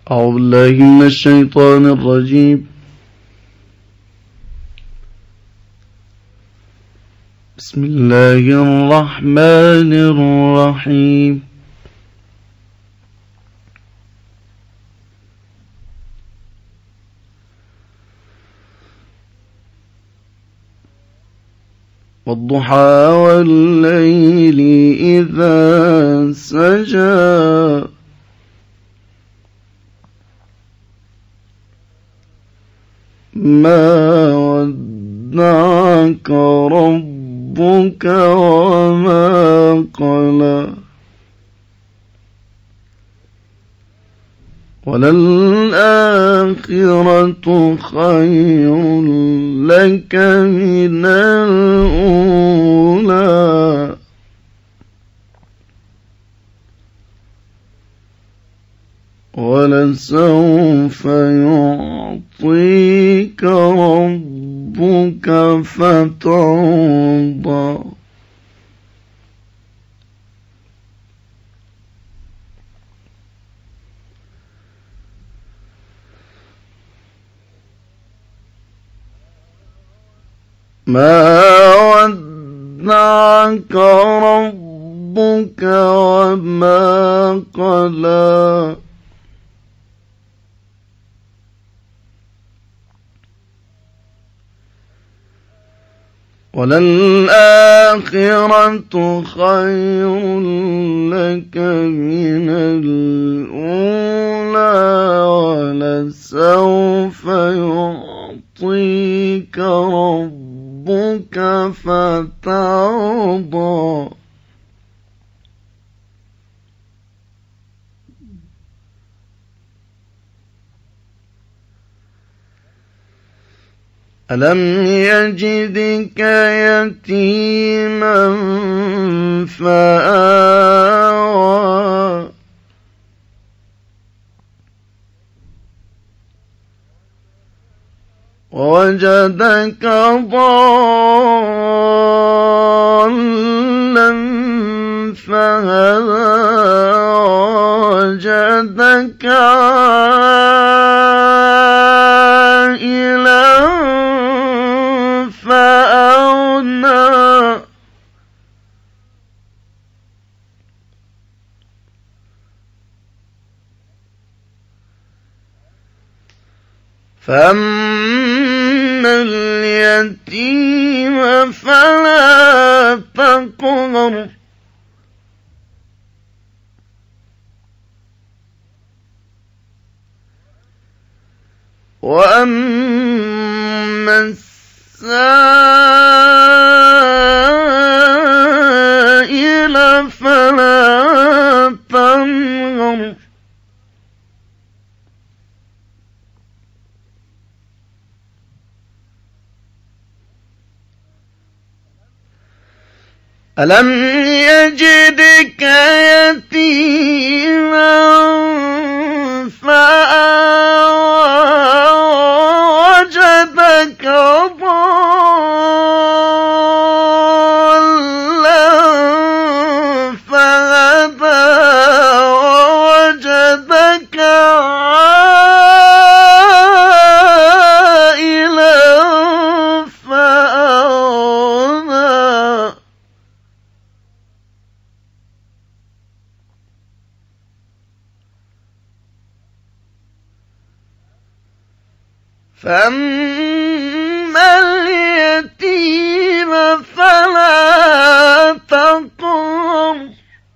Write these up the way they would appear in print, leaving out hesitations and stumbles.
أعوذ بالله من الشيطان الرجيم. بسم الله الرحمن الرحيم. والضحى والليل إذا سجى ما ودعك ربك وما قلى وللآخرة خير لك من الأولى ولسوف يعطيك ربك فترضى ما ودعك ربك وما قلى وللآخرة خير لك من الأولى ولسوف يعطيك ربك فترضى ألم يجدك يتيما فآوى ووجدك ضالا فهدى ووجدك عائلا فأغنى فأما اليتيم فلا تقهر وأما السائل فلا تنهر ألم يجدك يتيما فآوى ووجدك ضالا فهدى ووجدك عائلا فأغنى فأما اليتيم فلا تقهر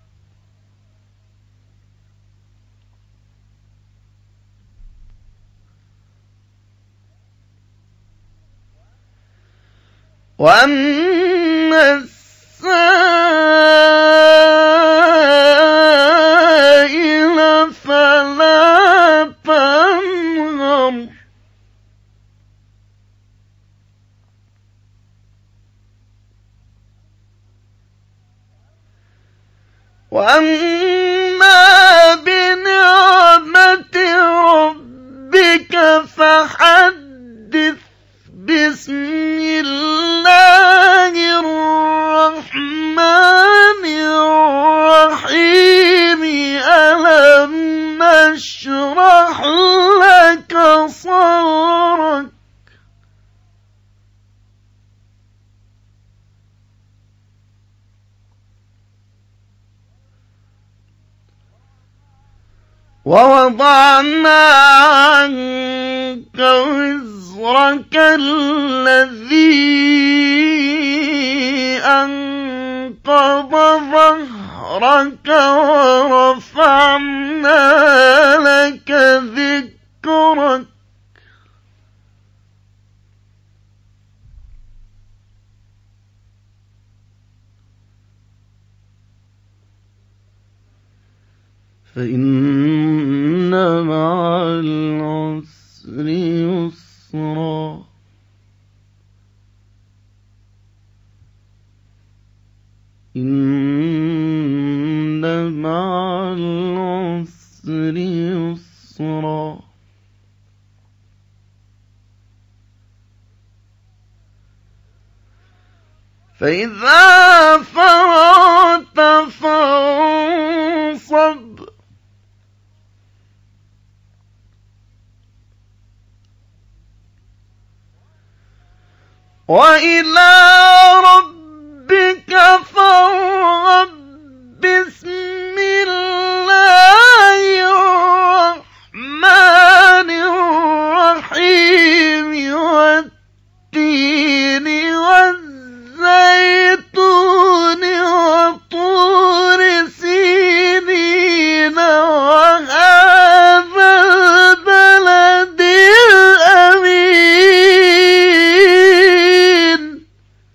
وأما السائل فلا تنهر وأما بنعمة ربك فحدث. بسم الله الرحمن الرحيم. ألم نشرح اشرح لك صدرك ووضعنا عنك وزرك الذي أنقض ظهرك ورفعنا لك ذكرك فإن مع العسر يسرا إن مع العسر يسرا فإذا فرغت فانصب وإلى ربك فارغب بسم الله الرحمن الرحيم والتين والزيتون وطور سينين وهذا البلد الأمين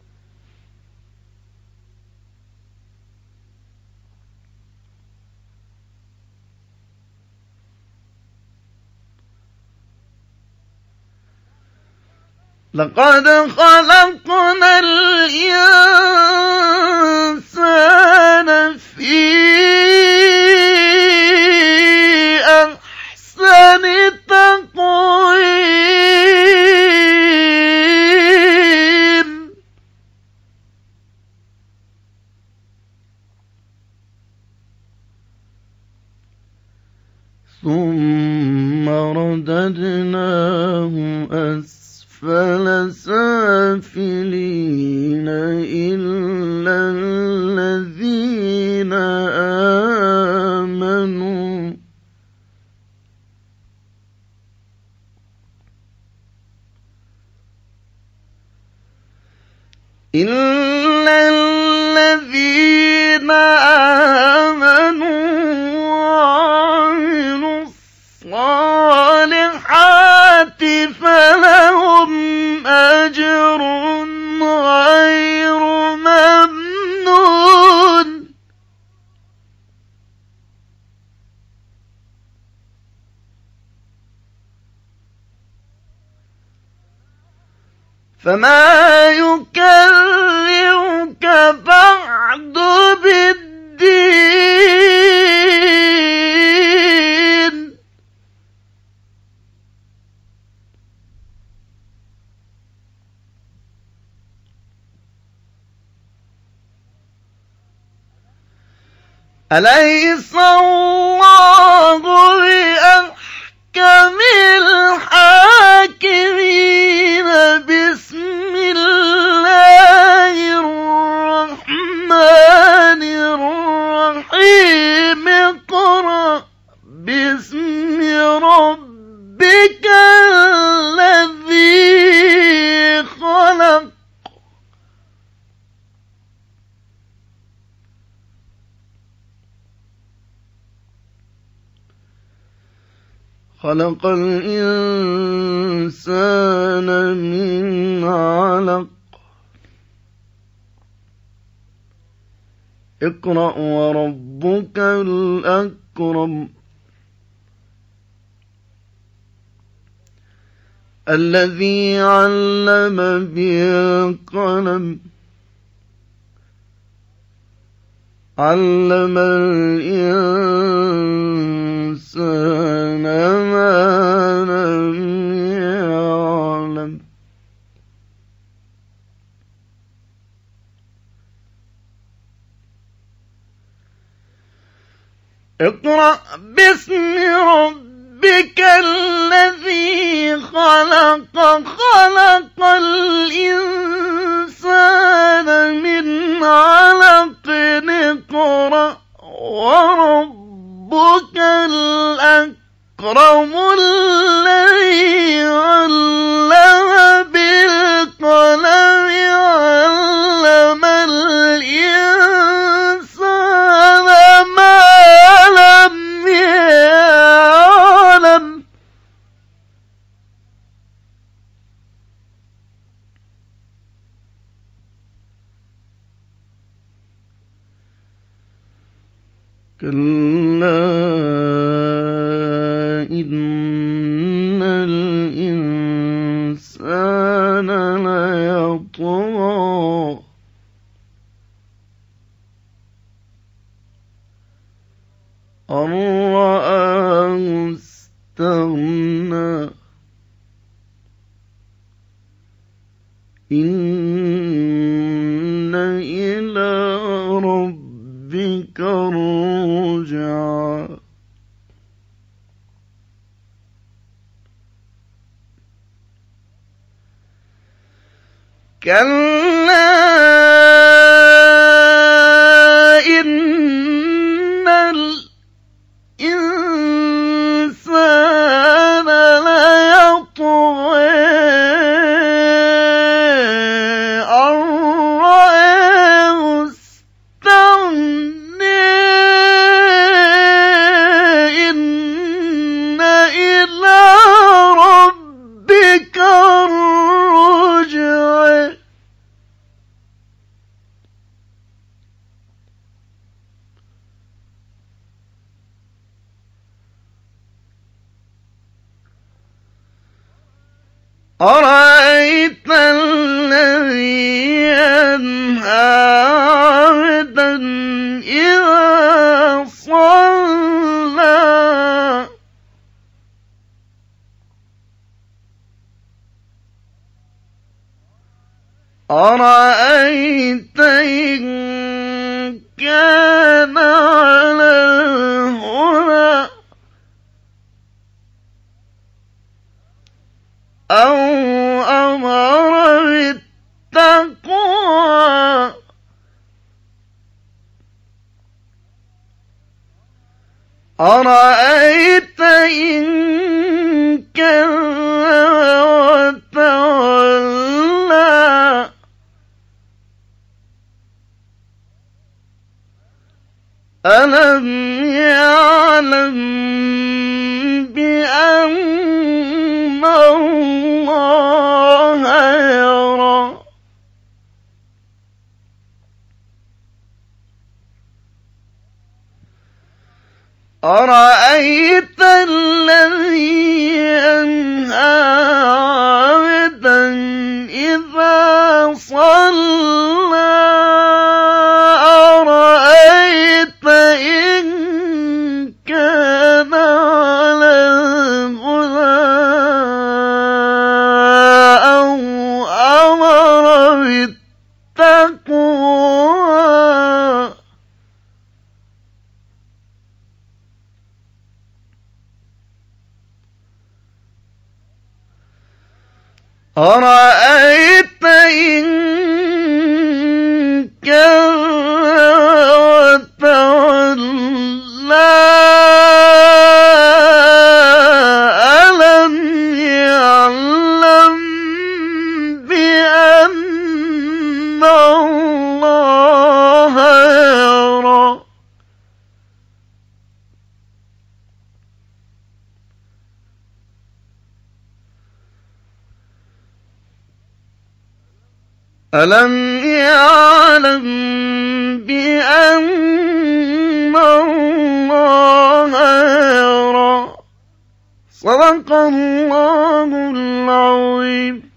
لقد خلقنا الإنسان في أحسن تقويم ثم رددناه أسفل سافلين إلا الذين آمنوا وعملوا الصالحات فلهم أجر غير ممنون فما يكذبك بعد بالدين أليس الله بأحكم الحاكمين بسم الله الرحمن الرحيم اقرأ باسم ربك الذي خلق خلق الإنسان من علق اقرأ وربك الأكرم الذي علم بالقلم علم الإنسان ما لم يعلم اقرأ باسم ربك ربك الذي خلق الإنسان من علق اقرأ وربك الأكرم الذي علم بالقلم علم الإنسان ما لم يعلم كلا إن الإنسان ليطغى أن رآه استغنى إن إلى ربك الرجعى كلا إن الإنسان ليطغى أن رآه استغنى إن إلى ربك الرجعى أرأيت الذي ينهى عبدا إذا صلى أرأيت إن كان على الهدى أو أمر بالتقوى أرأيت إن كذب وتولى ألم يعلم بأن الله يرى أرأيت الذي ينهى عبدا إذا صلى أرأيت إن كان على الهدى أو أمر بالتقوى أرأيت إن كذب وتولى ألم يعلم بأن الله يرى ألم يعلم بأن الله يرى صدق الله العظيم.